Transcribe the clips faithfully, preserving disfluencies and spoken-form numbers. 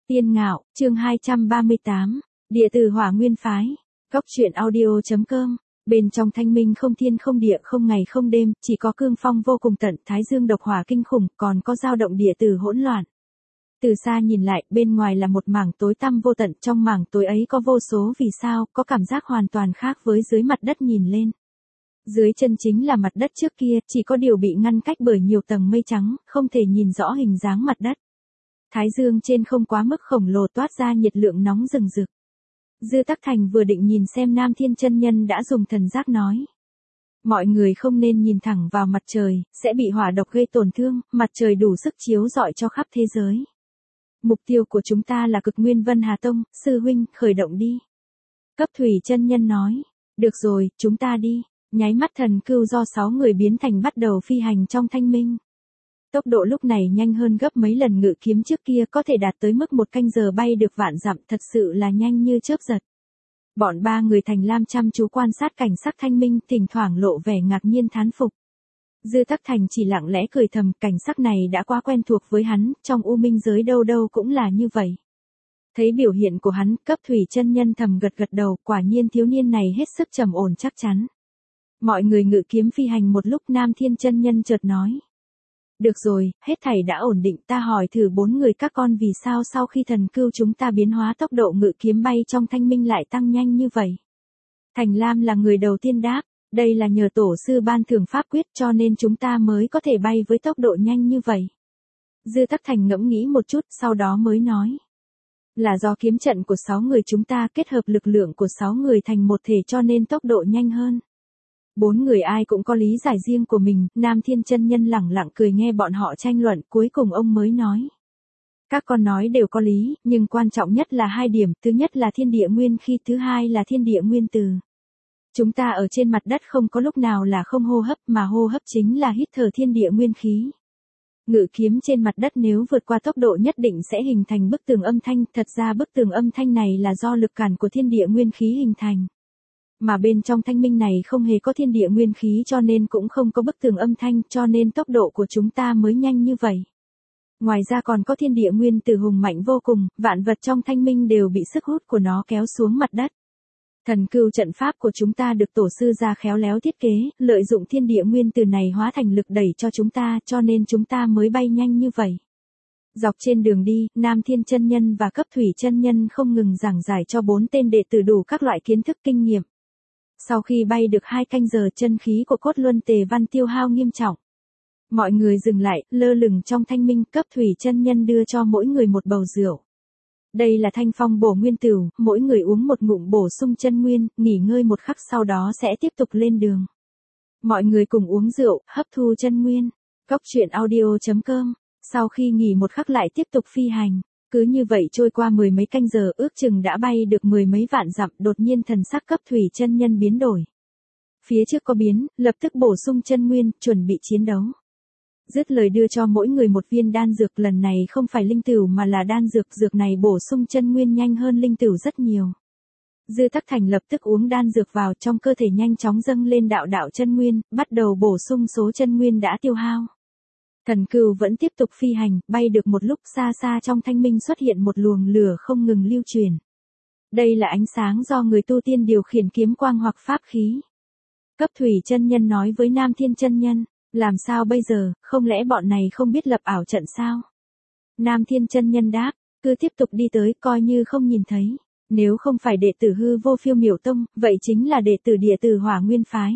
Tiên Ngạo, chương hai trăm ba mươi tám, Địa Tử Hỏa Nguyên Phái, Cốc truyện audio.com, bên trong thanh minh không thiên không địa không ngày không đêm, chỉ có cương phong vô cùng tận, thái dương độc hỏa kinh khủng, còn có dao động địa tử hỗn loạn. Từ xa nhìn lại, bên ngoài là một mảng tối tăm vô tận, trong mảng tối ấy có vô số vì sao, có cảm giác hoàn toàn khác với dưới mặt đất nhìn lên. Dưới chân chính là mặt đất trước kia, chỉ có điều bị ngăn cách bởi nhiều tầng mây trắng, không thể nhìn rõ hình dáng mặt đất. Thái dương trên không quá mức khổng lồ toát ra nhiệt lượng nóng rừng rực. Dư Tắc Thành vừa định nhìn xem Nam Thiên chân nhân đã dùng thần giác nói. Mọi người không nên nhìn thẳng vào mặt trời, sẽ bị hỏa độc gây tổn thương, mặt trời đủ sức chiếu rọi cho khắp thế giới. Mục tiêu của chúng ta là Cực Nguyên Vân Hà Tông, sư huynh, khởi động đi. Cấp Thủy chân nhân nói, được rồi, chúng ta đi. Nháy mắt thần cưu do sáu người biến thành bắt đầu phi hành trong thanh minh. Tốc độ lúc này nhanh hơn gấp mấy lần ngự kiếm trước kia, có thể đạt tới mức một canh giờ bay được vạn dặm, thật sự là nhanh như chớp giật. Bọn ba người Thành Lam chăm chú quan sát cảnh sắc thanh minh, thỉnh thoảng lộ vẻ ngạc nhiên thán phục. Dư Tắc Thành chỉ lặng lẽ cười thầm, cảnh sắc này đã quá quen thuộc với hắn, trong u minh giới đâu đâu cũng là như vậy. Thấy biểu hiện của hắn, Cấp Thủy chân nhân thầm gật gật đầu, quả nhiên thiếu niên này hết sức trầm ổn chắc chắn. Mọi người ngự kiếm phi hành một lúc, Nam Thiên chân nhân chợt nói. Được rồi, hết thảy đã ổn định, ta hỏi thử bốn người các con vì sao sau khi thần cưu chúng ta biến hóa tốc độ ngự kiếm bay trong thanh minh lại tăng nhanh như vậy. Thành Lam là người đầu tiên đáp, đây là nhờ tổ sư ban thưởng pháp quyết cho nên chúng ta mới có thể bay với tốc độ nhanh như vậy. Dư Tắc Thành ngẫm nghĩ một chút, sau đó mới nói. Là do kiếm trận của sáu người chúng ta kết hợp lực lượng của sáu người thành một thể cho nên tốc độ nhanh hơn. Bốn người ai cũng có lý giải riêng của mình, Nam Thiên chân nhân lẳng lặng cười nghe bọn họ tranh luận, cuối cùng ông mới nói. Các con nói đều có lý, nhưng quan trọng nhất là hai điểm, thứ nhất là thiên địa nguyên khí, thứ hai là thiên địa nguyên từ. Chúng ta ở trên mặt đất không có lúc nào là không hô hấp, mà hô hấp chính là hít thở thiên địa nguyên khí. Ngự kiếm trên mặt đất nếu vượt qua tốc độ nhất định sẽ hình thành bức tường âm thanh, thật ra bức tường âm thanh này là do lực cản của thiên địa nguyên khí hình thành. Mà bên trong thanh minh này không hề có thiên địa nguyên khí cho nên cũng không có bức tường âm thanh, cho nên tốc độ của chúng ta mới nhanh như vậy. Ngoài ra còn có thiên địa nguyên từ hùng mạnh vô cùng, vạn vật trong thanh minh đều bị sức hút của nó kéo xuống mặt đất. Thần cưu trận pháp của chúng ta được tổ sư ra khéo léo thiết kế, lợi dụng thiên địa nguyên từ này hóa thành lực đẩy cho chúng ta, cho nên chúng ta mới bay nhanh như vậy. Dọc trên đường đi, Nam Thiên chân nhân và Cấp Thủy chân nhân không ngừng giảng giải cho bốn tên đệ tử đủ các loại kiến thức kinh nghiệm. Sau khi bay được hai canh giờ, chân khí của cốt luân tề văn tiêu hao nghiêm trọng. Mọi người dừng lại, lơ lửng trong thanh minh, Cấp Thủy chân nhân đưa cho mỗi người một bầu rượu. Đây là thanh phong bổ nguyên tửu, mỗi người uống một ngụm bổ sung chân nguyên, nghỉ ngơi một khắc sau đó sẽ tiếp tục lên đường. Mọi người cùng uống rượu, hấp thu chân nguyên. Cốc truyện audio.com, sau khi nghỉ một khắc lại tiếp tục phi hành. Cứ như vậy trôi qua mười mấy canh giờ, ước chừng đã bay được mười mấy vạn dặm, đột nhiên thần sắc Cấp Thủy chân nhân biến đổi. Phía trước có biến, lập tức bổ sung chân nguyên, chuẩn bị chiến đấu. Dứt lời đưa cho mỗi người một viên đan dược, lần này không phải linh tửu mà là đan dược, dược này bổ sung chân nguyên nhanh hơn linh tửu rất nhiều. Dư Tắc Thành lập tức uống đan dược vào, trong cơ thể nhanh chóng dâng lên đạo đạo chân nguyên, bắt đầu bổ sung số chân nguyên đã tiêu hao. Thần cưu vẫn tiếp tục phi hành, bay được một lúc, xa xa trong thanh minh xuất hiện một luồng lửa không ngừng lưu truyền. Đây là ánh sáng do người tu tiên điều khiển kiếm quang hoặc pháp khí. Cấp Thủy chân nhân nói với Nam Thiên chân nhân, làm sao bây giờ, không lẽ bọn này không biết lập ảo trận sao? Nam Thiên chân nhân đáp, cứ tiếp tục đi tới, coi như không nhìn thấy. Nếu không phải đệ tử hư vô phiêu miểu tông, vậy chính là đệ tử địa tử hỏa nguyên phái.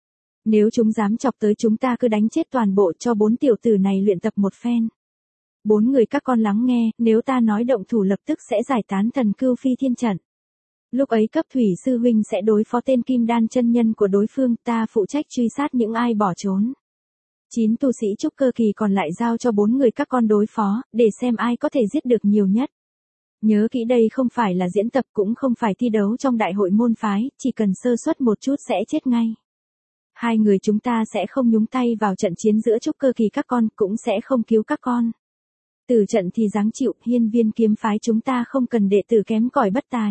Nếu chúng dám chọc tới chúng ta cứ đánh chết toàn bộ, cho bốn tiểu tử này luyện tập một phen. Bốn người các con lắng nghe, nếu ta nói động thủ lập tức sẽ giải tán thần cưu phi thiên trận. Lúc ấy Cấp Thủy sư huynh sẽ đối phó tên kim đan chân nhân của đối phương, ta phụ trách truy sát những ai bỏ trốn. Chín tu sĩ trúc cơ kỳ còn lại giao cho bốn người các con đối phó, để xem ai có thể giết được nhiều nhất. Nhớ kỹ đây không phải là diễn tập, cũng không phải thi đấu trong đại hội môn phái, chỉ cần sơ suất một chút sẽ chết ngay. Hai người chúng ta sẽ không nhúng tay vào trận chiến giữa trúc cơ kỳ các con, cũng sẽ không cứu các con. Từ trận thì giáng chịu, hiên viên kiếm phái chúng ta không cần đệ tử kém cỏi bất tài.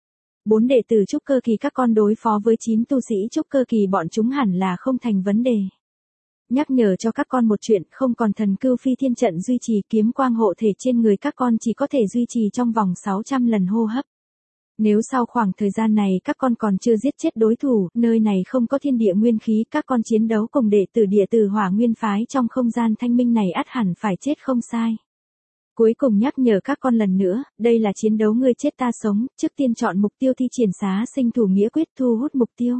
Bốn đệ tử trúc cơ kỳ các con đối phó với chín tu sĩ trúc cơ kỳ bọn chúng hẳn là không thành vấn đề. nhắc nhở cho các con một chuyện, không còn thần cưu phi thiên trận duy trì, kiếm quang hộ thể trên người các con chỉ có thể duy trì trong vòng sáu trăm lần hô hấp. Nếu sau khoảng thời gian này các con còn chưa giết chết đối thủ, nơi này không có thiên địa nguyên khí, các con chiến đấu cùng đệ tử địa tử hỏa nguyên phái trong không gian thanh minh này ắt hẳn phải chết không sai. Cuối cùng nhắc nhở các con lần nữa, đây là chiến đấu ngươi chết ta sống, trước tiên chọn mục tiêu thi triển xá sinh thủ nghĩa quyết thu hút mục tiêu.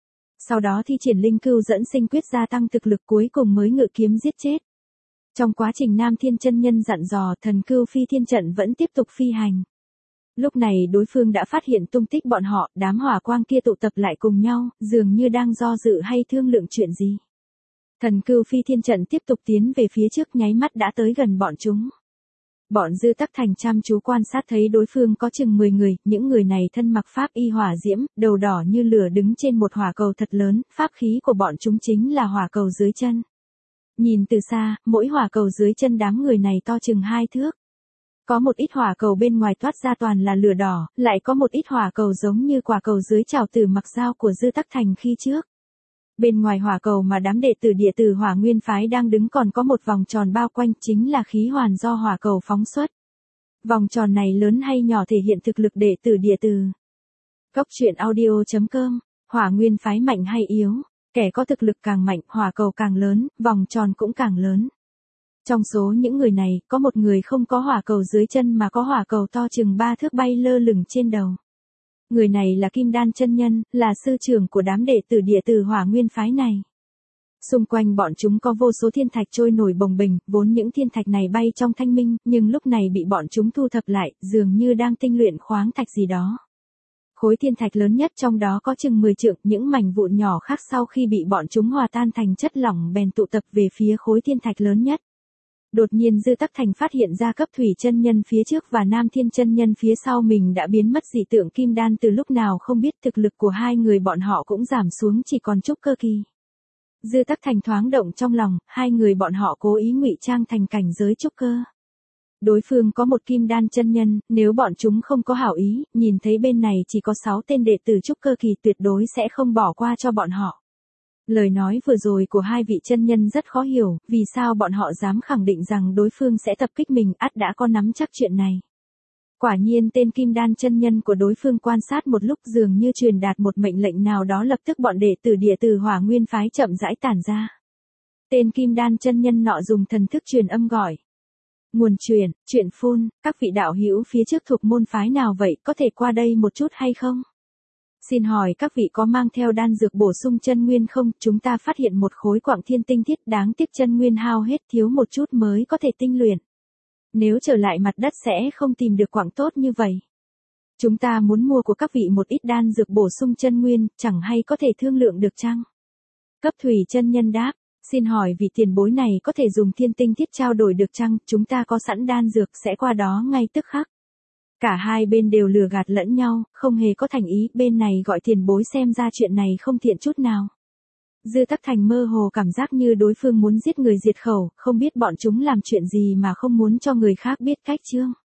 Sau đó thi triển linh cưu dẫn sinh quyết gia tăng thực lực, cuối cùng mới ngự kiếm giết chết. Trong quá trình Nam Thiên chân nhân dặn dò, thần cưu phi thiên trận vẫn tiếp tục phi hành. Lúc này đối phương đã phát hiện tung tích bọn họ, đám hỏa quang kia tụ tập lại cùng nhau, dường như đang do dự hay thương lượng chuyện gì. Thần cưu phi thiên trận tiếp tục tiến về phía trước, nháy mắt đã tới gần bọn chúng. Bọn Dư Tắc Thành chăm chú quan sát thấy đối phương có chừng mười người, những người này thân mặc pháp y hỏa diễm, đầu đỏ như lửa đứng trên một hỏa cầu thật lớn, pháp khí của bọn chúng chính là hỏa cầu dưới chân. Nhìn từ xa, mỗi hỏa cầu dưới chân đám người này to chừng hai thước. Có một ít hỏa cầu bên ngoài toát ra toàn là lửa đỏ, lại có một ít hỏa cầu giống như quả cầu dưới trào tử mặc dao của Dư Tắc Thành khi trước. Bên ngoài hỏa cầu mà đám đệ tử địa tử hỏa nguyên phái đang đứng còn có một vòng tròn bao quanh, chính là khí hoàn do hỏa cầu phóng xuất. Vòng tròn này lớn hay nhỏ thể hiện thực lực đệ tử địa tử. Cốc truyện audio chấm com, hỏa nguyên phái mạnh hay yếu, kẻ có thực lực càng mạnh, hỏa cầu càng lớn, vòng tròn cũng càng lớn. Trong số những người này, có một người không có hỏa cầu dưới chân mà có hỏa cầu to chừng ba thước bay lơ lửng trên đầu. Người này là Kim Đan chân nhân, là sư trưởng của đám đệ tử địa tử hỏa nguyên phái này. Xung quanh bọn chúng có vô số thiên thạch trôi nổi bồng bềnh, vốn những thiên thạch này bay trong thanh minh, nhưng lúc này bị bọn chúng thu thập lại, dường như đang tinh luyện khoáng thạch gì đó. Khối thiên thạch lớn nhất trong đó có chừng mười trượng, những mảnh vụn nhỏ khác sau khi bị bọn chúng hòa tan thành chất lỏng bèn tụ tập về phía khối thiên thạch lớn nhất. Đột nhiên Dư Tắc Thành phát hiện ra Cấp Thủy chân nhân phía trước và Nam Thiên chân nhân phía sau mình đã biến mất dị tượng kim đan từ lúc nào không biết, thực lực của hai người bọn họ cũng giảm xuống chỉ còn trúc cơ kỳ. Dư Tắc Thành thoáng động trong lòng, hai người bọn họ cố ý ngụy trang thành cảnh giới trúc cơ. Đối phương có một kim đan chân nhân, nếu bọn chúng không có hảo ý, nhìn thấy bên này chỉ có sáu tên đệ tử trúc cơ kỳ tuyệt đối sẽ không bỏ qua cho bọn họ. Lời nói vừa rồi của hai vị chân nhân rất khó hiểu, vì sao bọn họ dám khẳng định rằng đối phương sẽ tập kích mình, ắt đã có nắm chắc chuyện này. Quả nhiên tên kim đan chân nhân của đối phương quan sát một lúc dường như truyền đạt một mệnh lệnh nào đó, lập tức bọn đệ tử địa tử hỏa nguyên phái chậm rãi tản ra. Tên kim đan chân nhân nọ dùng thần thức truyền âm gọi. Nguồn truyền, chuyện phun, các vị đạo hữu phía trước thuộc môn phái nào vậy, có thể qua đây một chút hay không? Xin hỏi các vị có mang theo đan dược bổ sung chân nguyên không? Chúng ta phát hiện một khối quặng thiên tinh thiết, đáng tiếc chân nguyên hao hết, thiếu một chút mới có thể tinh luyện. Nếu trở lại mặt đất sẽ không tìm được quặng tốt như vậy. Chúng ta muốn mua của các vị một ít đan dược bổ sung chân nguyên, chẳng hay có thể thương lượng được chăng? Cấp Thủy chân nhân đáp, xin hỏi vị tiền bối này có thể dùng thiên tinh thiết trao đổi được chăng? Chúng ta có sẵn đan dược sẽ qua đó ngay tức khắc. Cả hai bên đều lừa gạt lẫn nhau, không hề có thành ý, bên này gọi tiền bối xem ra chuyện này không thiện chút nào. Dư Tắc Thành mơ hồ cảm giác như đối phương muốn giết người diệt khẩu, không biết bọn chúng làm chuyện gì mà không muốn cho người khác biết cách chương.